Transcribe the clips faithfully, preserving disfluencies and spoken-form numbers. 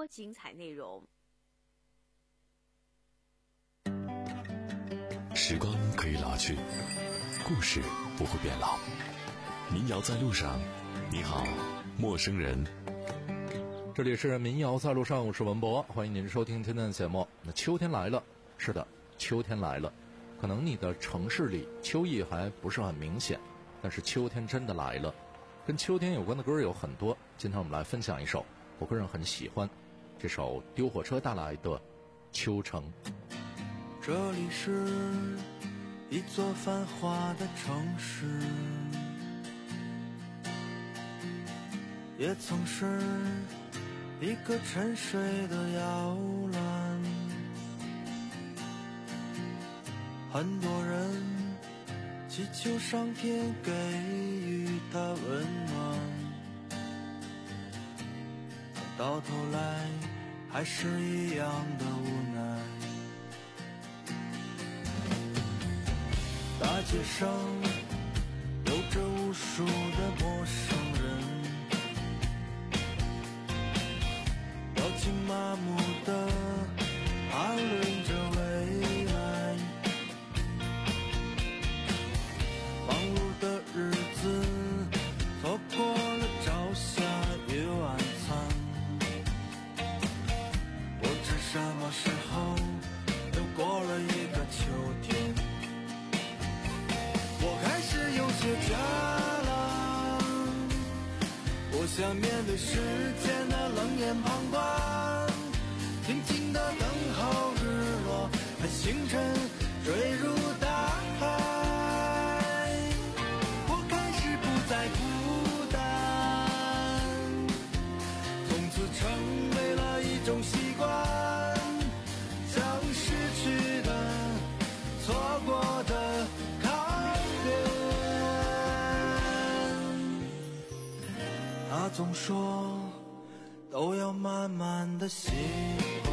精彩内容。 时光可以老去，故事不会变老。民谣在路上，你好，陌生人。 这里是民谣在路上，我是文博，欢迎您收听今天的节目。那秋天来了，是的，秋天来了。可能你的城市里秋意还不是很明显，但是秋天真的来了。跟秋天有关的歌有很多，今天我们来分享一首我个人很喜欢，这首丢火车带来的《秋城》。 这里是一座繁华的城市，也曾是一个沉睡的摇篮，很多人祈求上天给予他温暖，到头来还是一样的无奈。大街上有着无数的陌生人，表情麻木地谈论着未来，忙碌的日子错过了朝霞与晚餐，不知什么时候又过了一个秋天。我开始有些倦了，不想面对世间的冷眼旁观，静静地等候日落和星辰坠入大海。我开始不再孤单，从此成为了一种习惯，将失去的错过的他总说都要慢慢的习惯，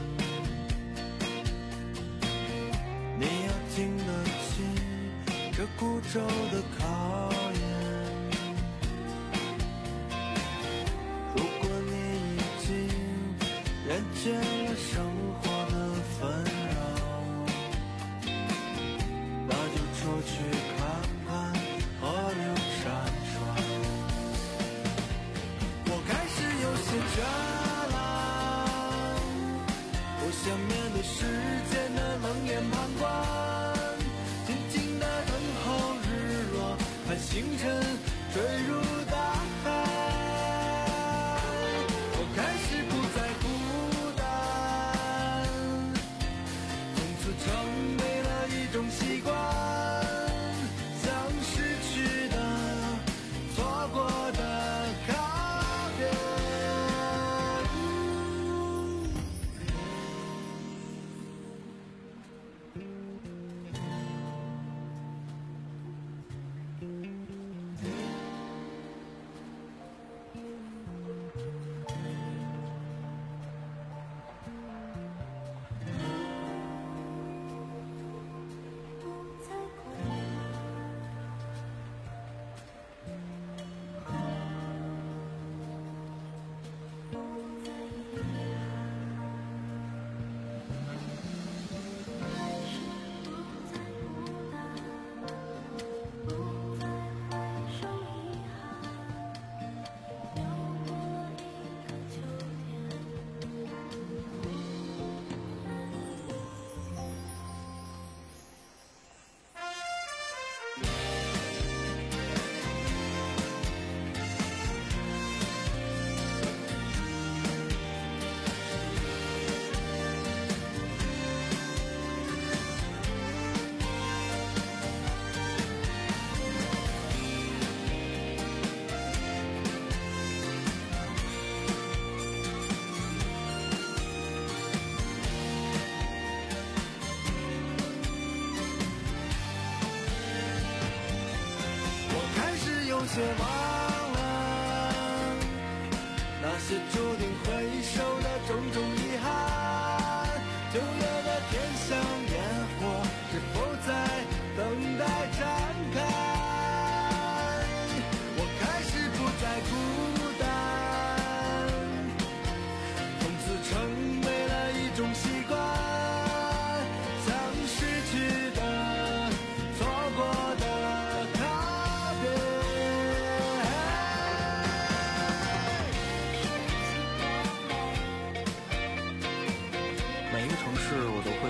你要经得起这孤舟的考验。如果你已经厌倦了生活的纷扰，那就出去看看河流山川。有些倦了，不想面对世间的冷眼旁观，静静地等候日落和星辰坠入大海。我开始不再孤单，从此成为了一种习惯，将失去的错过的告别。些忘了那些注定回首的种种遗憾，九月的天像烟火，是否在等待展开？我开始不再孤单，从此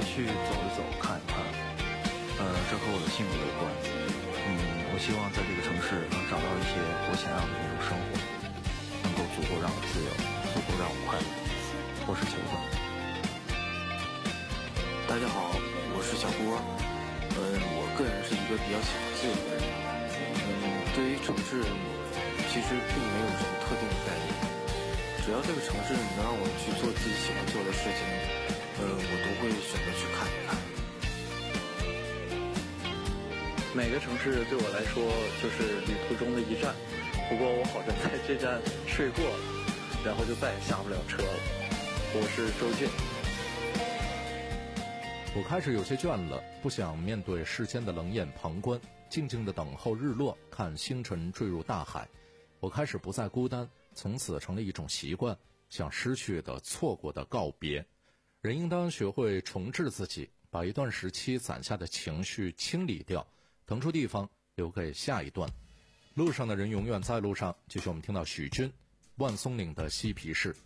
去走一走，看一看。呃，这和我的性格有关。嗯，我希望在这个城市能找到一些我想要的那种生活，能够足够让我自由，足够让我快乐。我是球哥。 大家好，我是小郭。嗯，我个人是一个比较喜欢自由的人。嗯，对于城市，其实并没有什么特定的概念。只要这个城市能让我去做自己喜欢做的事情，嗯，我都会选择去看一看。 每个城市对我来说就是旅途中的一站，不过我好像在这站睡过了，然后就再也下不了车了。我是周俊。 我开始有些倦了，不想面对世间的冷眼旁观，静静地等候日落，看星辰坠入大海。我开始不再孤单，从此成了一种习惯，向失去的、错过的告别。人应当学会重置自己，把一段时期攒下的情绪清理掉，腾出地方留给下一段。路上的人永远在路上。继续我们听到许军，万松岭的嬉皮士。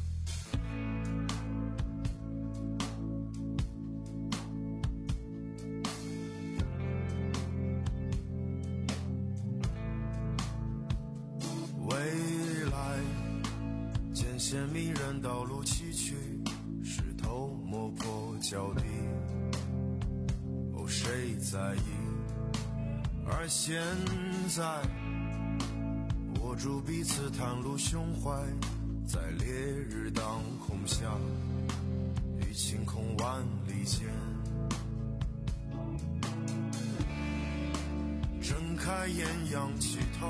未来艰险迷人，道路崎岖，石头磨破脚底，哦，谁在意？而现在握住彼此，袒露胸怀，在烈日当空下，与晴空万里间，睁开眼，仰起头，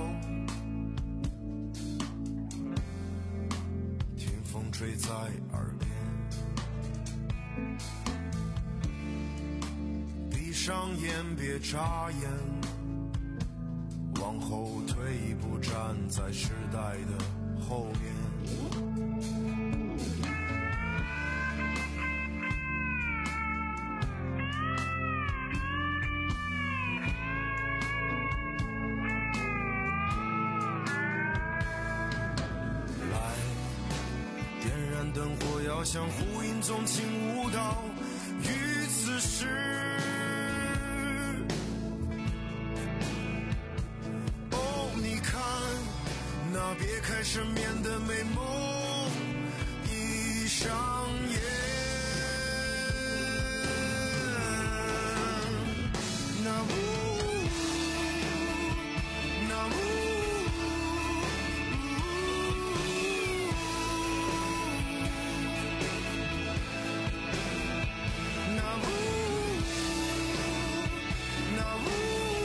听风吹在耳边，闭上眼，别眨眼，往后退一步，站在时代的后面。来，点燃灯火，要向呼应纵情舞蹈，于此时那别开生面的美梦，一上演。那雾，那雾，那雾，那雾。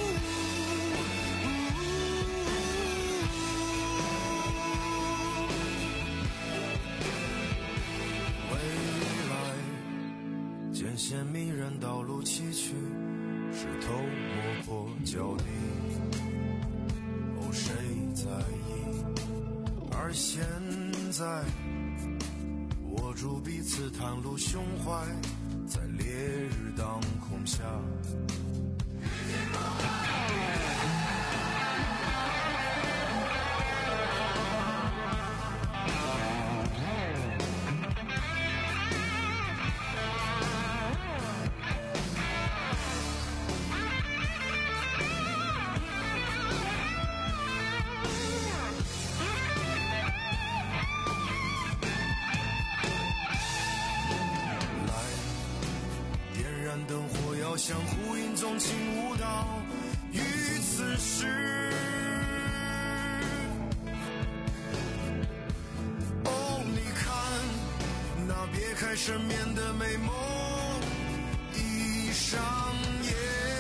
艰险迷人，道路崎岖，石头磨破脚底，哦，谁在意？而现在握住彼此，袒露胸怀，在烈日当空下。灯火要相呼应，纵情舞蹈，于此时哦，你看那别开生面的美梦已上演，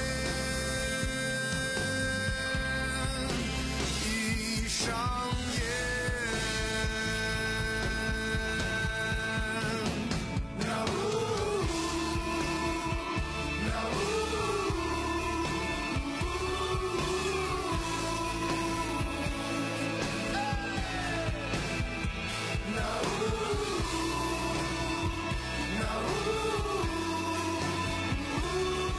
已上演。那雾，那雾，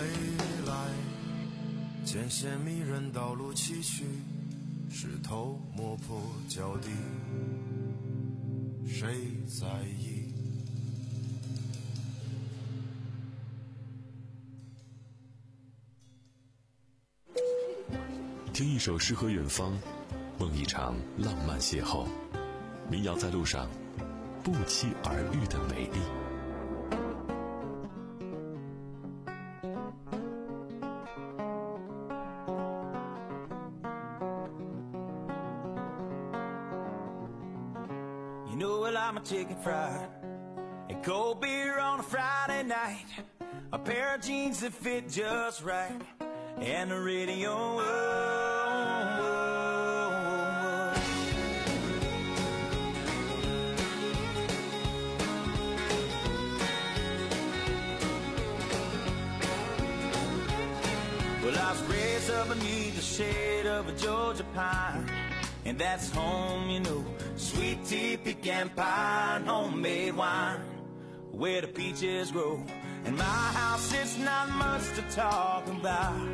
来，艰险迷人道路崎岖，石头磨破脚底，谁在意？ 听一首诗和远方，梦一场浪漫邂逅。民谣在路上，不期而遇的美丽。 You know well I'm a chicken fried and cold beer on a Friday night, a pair of jeans that fit just right, and the radio. Oh, oh, oh. Well, I was raised up beneath the shade of a Georgia pine, and that's home, you know. Sweet tea, pecan pie, and homemade wine, where the peaches grow. In my house, it's not much to talk about,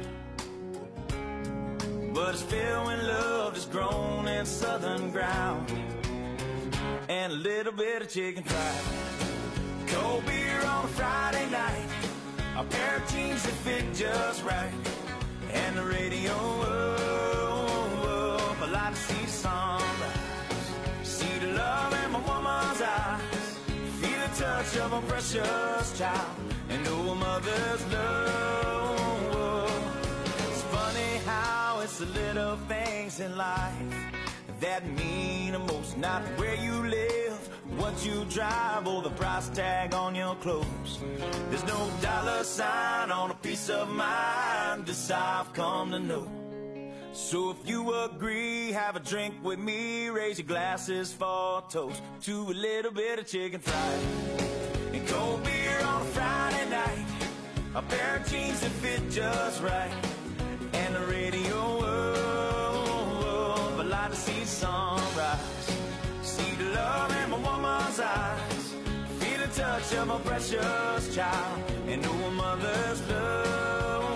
but it's filled when love is grown in southern ground, and a little bit of chicken fried, cold beer on a Friday night, a pair of jeans that fit just right, and the radio. Oh, oh, I like to see the sunrise, see the love in my woman's eyes, feel the touch of a precious child, and know a mother's love. It's funny how it's the little things in life that mean the most. Not where you live, what you drive, or the price tag on your clothes. There's no dollar sign on a piece of mind, this I've come to know. So if you agree, have a drink with me, raise your glasses for a toast to a little bit of chicken fried and cold beer on a Friday night, a pair of jeans that fit just right, and the radio. Oh, oh, I like to see the sunrise, see the love in my woman's eyes, feel the touch of my precious child, and know a mother's love.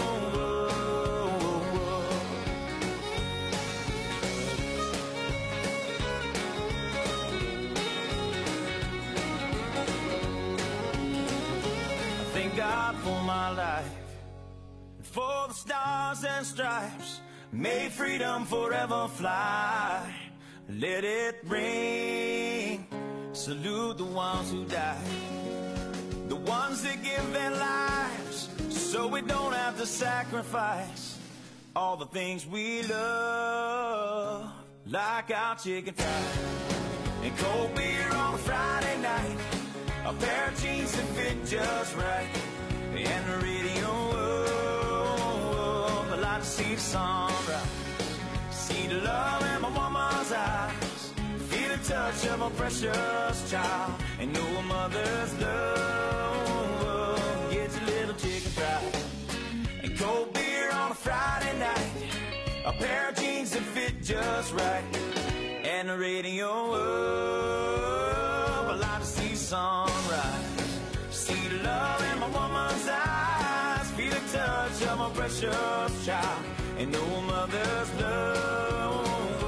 God for my life, for the stars and stripes, may freedom forever fly. Let it ring, salute the ones who died, the ones that give their lives so we don't have to sacrifice all the things we love, like our chicken fried and cold beer on a Friday night, a pair of jeans that fit just right, and the radio. Oh, I like to see the sunrise, see the love in my woman's eyes, feel the touch of a precious child, and know a mother's love. Get your little chicken fried and cold beer on a Friday night, a pair of jeans that fit just right, and the radio. Oh, I like to see sunrise, see the love in my woman's eyes, feel the touch of my precious child, and know a mother's love.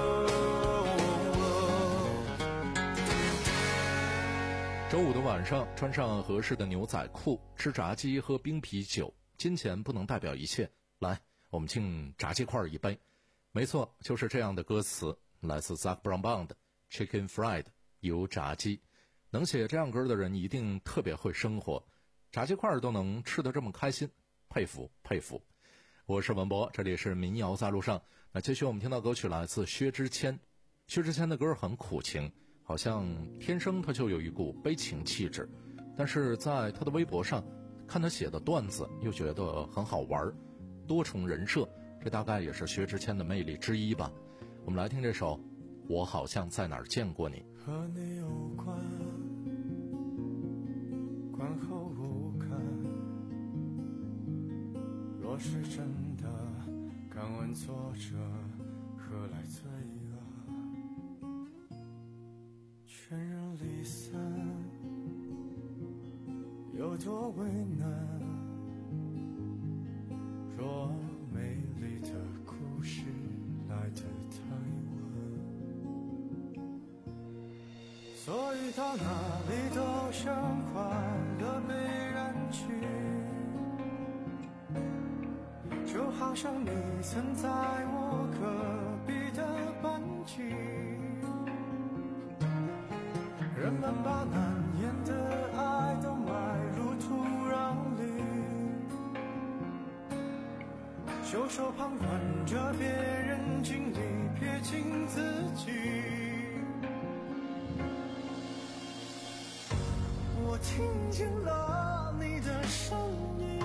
周五的晚上，穿上合适的牛仔裤，吃炸鸡，喝冰啤酒。金钱不能代表一切，来，我们敬炸鸡块一杯。没错，就是这样的歌词，来自 Zac Brown Band Chicken Fried 油炸鸡。能写这样歌的人一定特别会生活，炸鸡块都能吃得这么开心，佩服佩服。我是文博，这里是民谣在路上。那继续我们听到歌曲来自薛之谦。薛之谦的歌很苦情，好像天生他就有一股悲情气质，但是在他的微博上看他写的段子又觉得很好玩，多重人设，这大概也是薛之谦的魅力之一吧。我们来听这首我好像在哪儿见过你。 和你有关，观后无看，若是真的，敢问作者何来罪恶？全人离散，有多为难？ 若美丽的故事来得太晚，所以到哪里都像快乐被染去，就好像你曾在我隔壁的班级，人们把难言的爱都埋入土壤里，袖手旁观着别人经历，撇清自己。我听见了你的声音，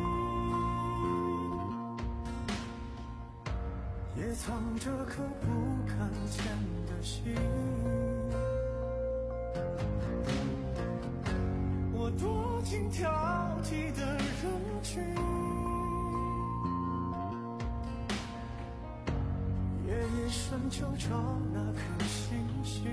也藏着颗不敢见的心。我躲进挑剔的人群，夜夜深就找那颗星星。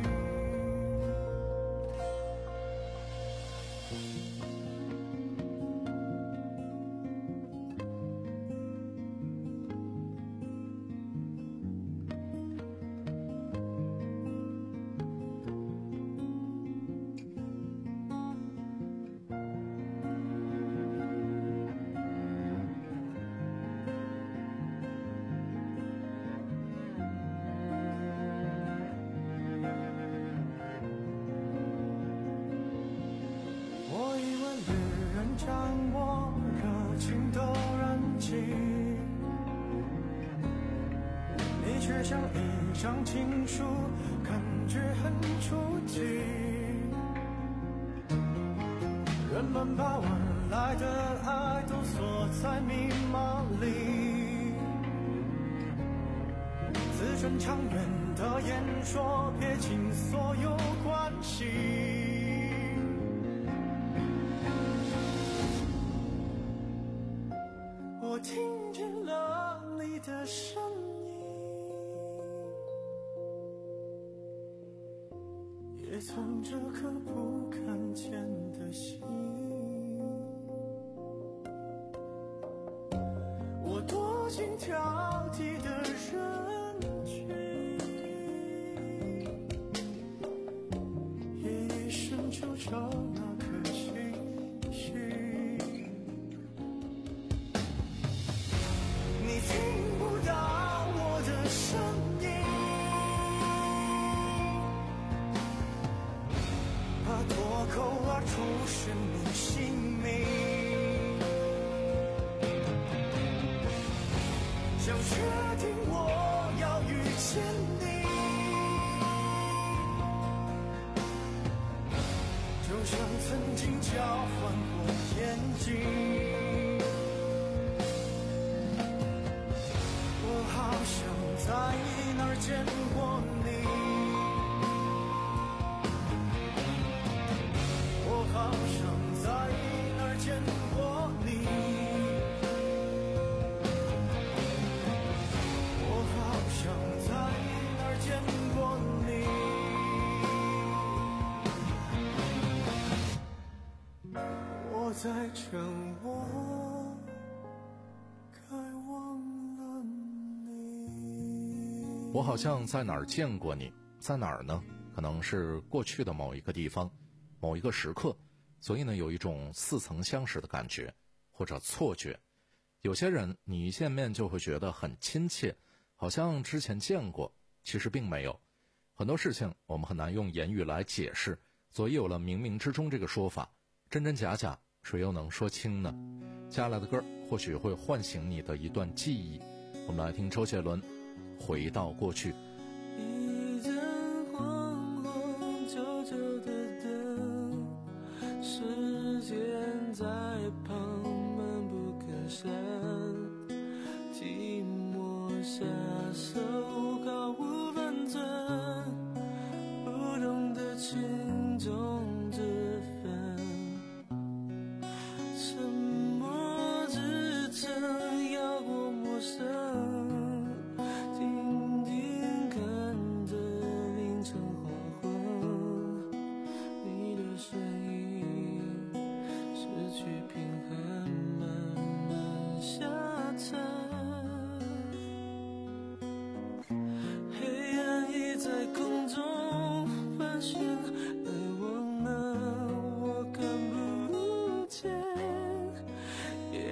却像一张情书，感觉很初级。人们把晚来的爱都锁在密码里，自尊长远的演说，撇清所有关系。我听见了你的声音，也藏着颗不看见的心。我躲进挑剔的人群，夜夜深就找那颗星星。你听不到我的声音，怕脱口而出是你姓名，想确定我要遇见你，就像曾经交换过眼睛。我好想在哪儿见过你，我好想在哪儿见过你，我好想在哪儿见过你。我在趁我该忘了你。 我好像在哪儿见过你，在哪儿呢？可能是过去的某一个地方，某一个时刻，所以呢，有一种似曾相识的感觉，或者错觉。有些人你一见面就会觉得很亲切，好像之前见过，其实并没有。很多事情我们很难用言语来解释，所以有了冥冥之中这个说法，真真假假，谁又能说清呢？接下来的歌或许会唤醒你的一段记忆。我们来听周杰伦《回到过去》。 一盏黄黄旧旧的灯，时间在旁闷不吭声，寂寞下手毫无分寸，不懂得轻重之分，沉默支撑要过陌生，静静看着凌晨黄昏，你的声音失去平衡，慢慢下沉，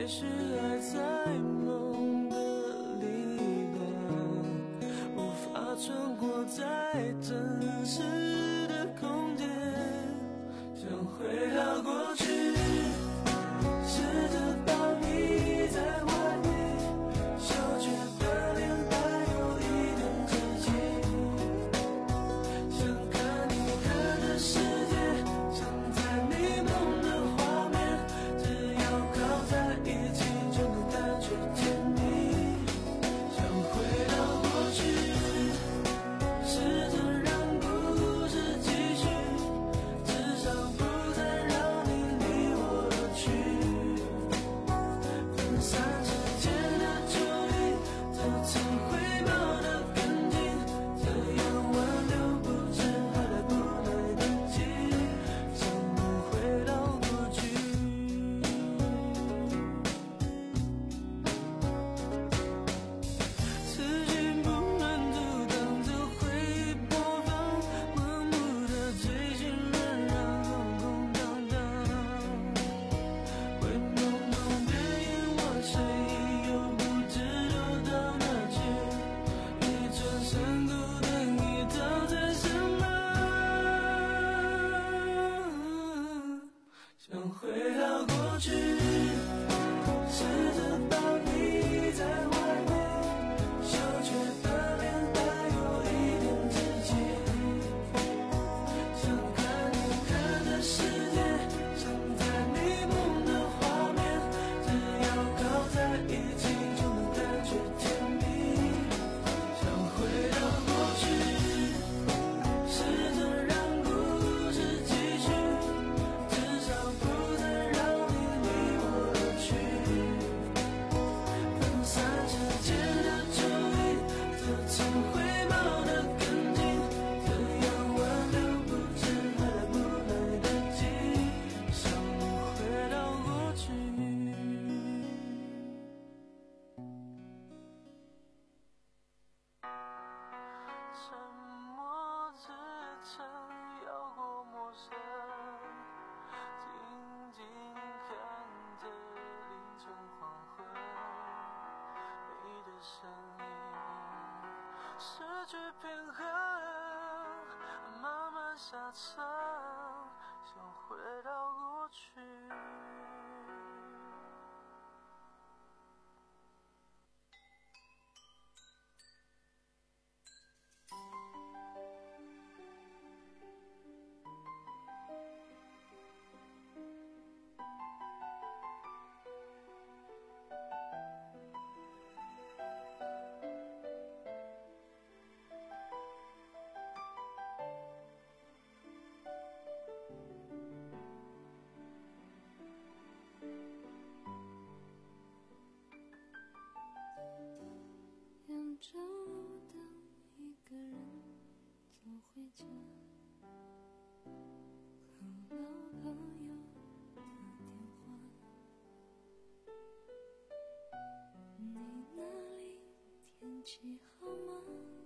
也许还在梦的另一端，无法穿过在真实的空间，想回到过去，试着把你在外面羞怯的脸带有一点自己，想看你看的世界，想在你梦的画面，只要靠在一起就能感觉甜蜜，想回到过去，试着让故事继续，至少不再让你离我而去，分散时间的注意，这次回报的更近，这样挽留不知还来不来得及，想回到过去。时间不能阻挡这回忆播放，盲目的追寻仍然空空荡荡，会懵懂别眼望谁又不知道到哪去，一转身孤单已躺在身旁，想回到过去，试着把你在外面羞怯的脸带有一点自己，想看你看的世界，想在你梦的画面，只要靠在一起就能感觉甜蜜，想回到过去，试着让故事继续，至少不再让你离我而去，分散时间的注意，这次回报的更近，这样挽留不知还来不来得及，想回到过去。沉默支撑，绕过陌生，静静看着凌晨黄昏，你的身影失去平衡，慢慢下沉，想回到过去。沿着路灯，一个人走回家，和老朋友打电话。你那里天气好吗？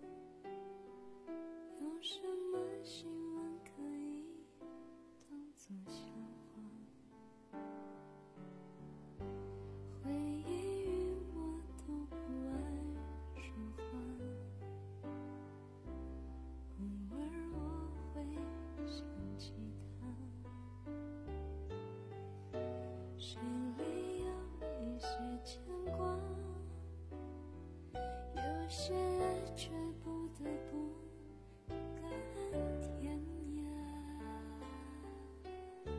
有什么新闻可以当作笑话？回忆与我都不爱说话，偶尔我会想起他，心里有一些牵挂，有些爱却不得不甘甜呀。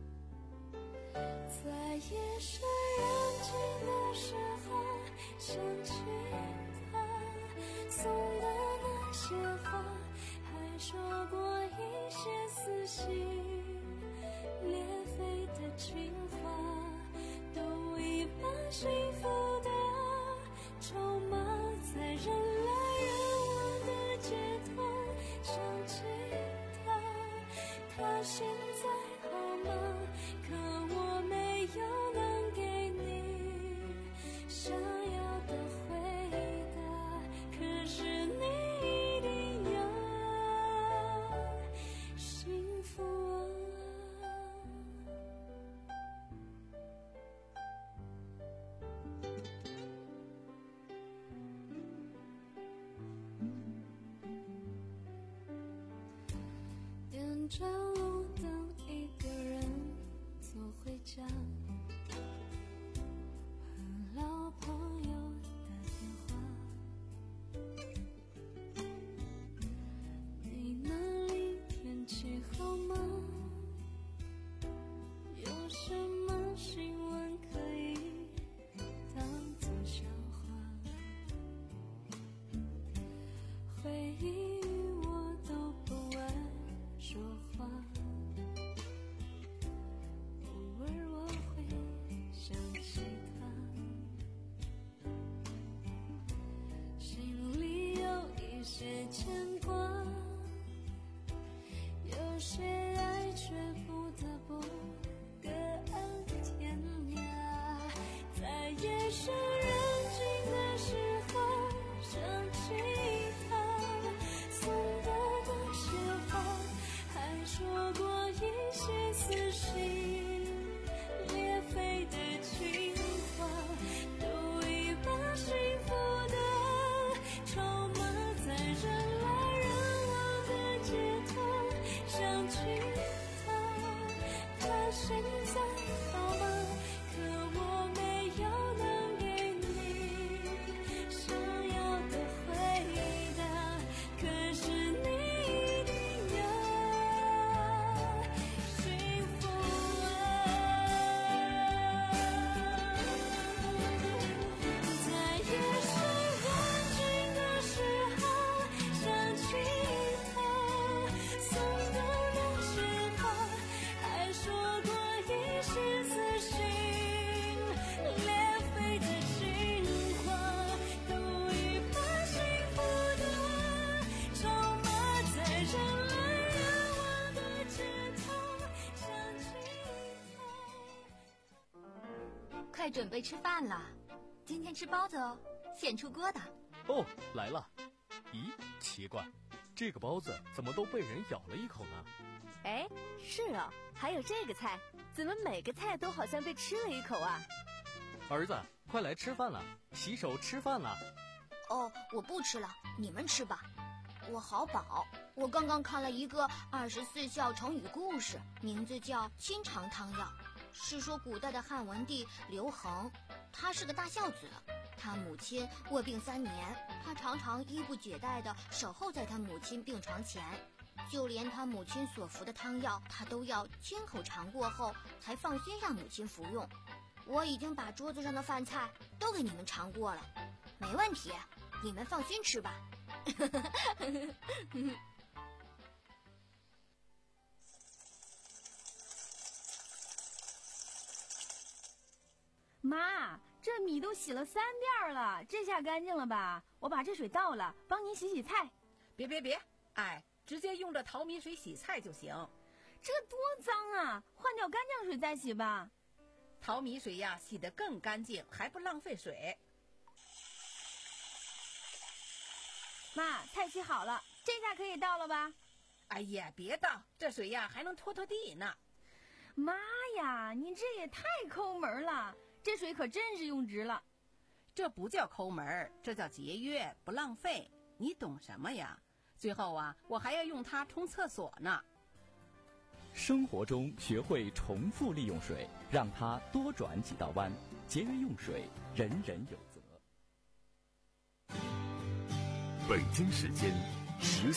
在夜深人静的时候，想起他送的那些话，还说过一些撕心裂肺的情话，都已把幸福的筹码在人来人往的街头想起他，他现在好吗？可我没有能给你想要的回答，可是你一定要幸福啊。 着路灯，一个人走回家，和老朋友打电话。你那里天气好吗？有什么新闻可以当作笑话？回忆我都不爱说话，偶尔我会想起他，心里有一些牵挂，有些爱却不得不各安天涯，在夜深人静的时候想起他送的那些话，还说过一些撕心裂肺的情话，都已把幸福的筹码在人来人往的街头想起他，他现在好吗？可我没有能给你想要的回答，可是你一定要幸福啊！在夜深人静的时候想起他送的那些话，还说过一些撕心裂肺的情话，都已把幸福的筹码在人来人往的街头想起他。 快准备吃饭了，今天吃包子哦，现出锅的。 哦，来了。咦，奇怪，这个包子怎么都被人咬了一口呢？ 哎，是哦，还有这个菜，怎么每个菜都好像被吃了一口啊？ 儿子，快来吃饭了，洗手吃饭了。 哦，我不吃了，你们吃吧。我好饱，我刚刚看了一个二十四孝成语故事，名字叫《清肠汤药》，是说古代的汉文帝刘恒，他是个大孝子，他母亲卧病三年，他常常衣不解带地守候在他母亲病床前，就连他母亲所服的汤药，他都要亲口尝过后才放心让母亲服用。我已经把桌子上的饭菜都给你们尝过了，没问题，你们放心吃吧。 妈，这米都洗了三遍了，这下干净了吧？我把这水倒了，帮您洗洗菜。 别别别，哎，直接用这淘米水洗菜就行。 这多脏啊，换掉干净水再洗吧。 淘米水呀，洗得更干净，还不浪费水。 妈，菜洗好了，这下可以倒了吧？ 哎呀，别倒，这水呀还能拖拖地呢。 妈呀，你这也太抠门了，这水可真是用值了。 这不叫抠门，这叫节约，不浪费。你懂什么呀？最后啊，我还要用它冲厕所呢。 生活中学会重复利用水，让它多转几道弯，节约用水，人人有责。 北京时间十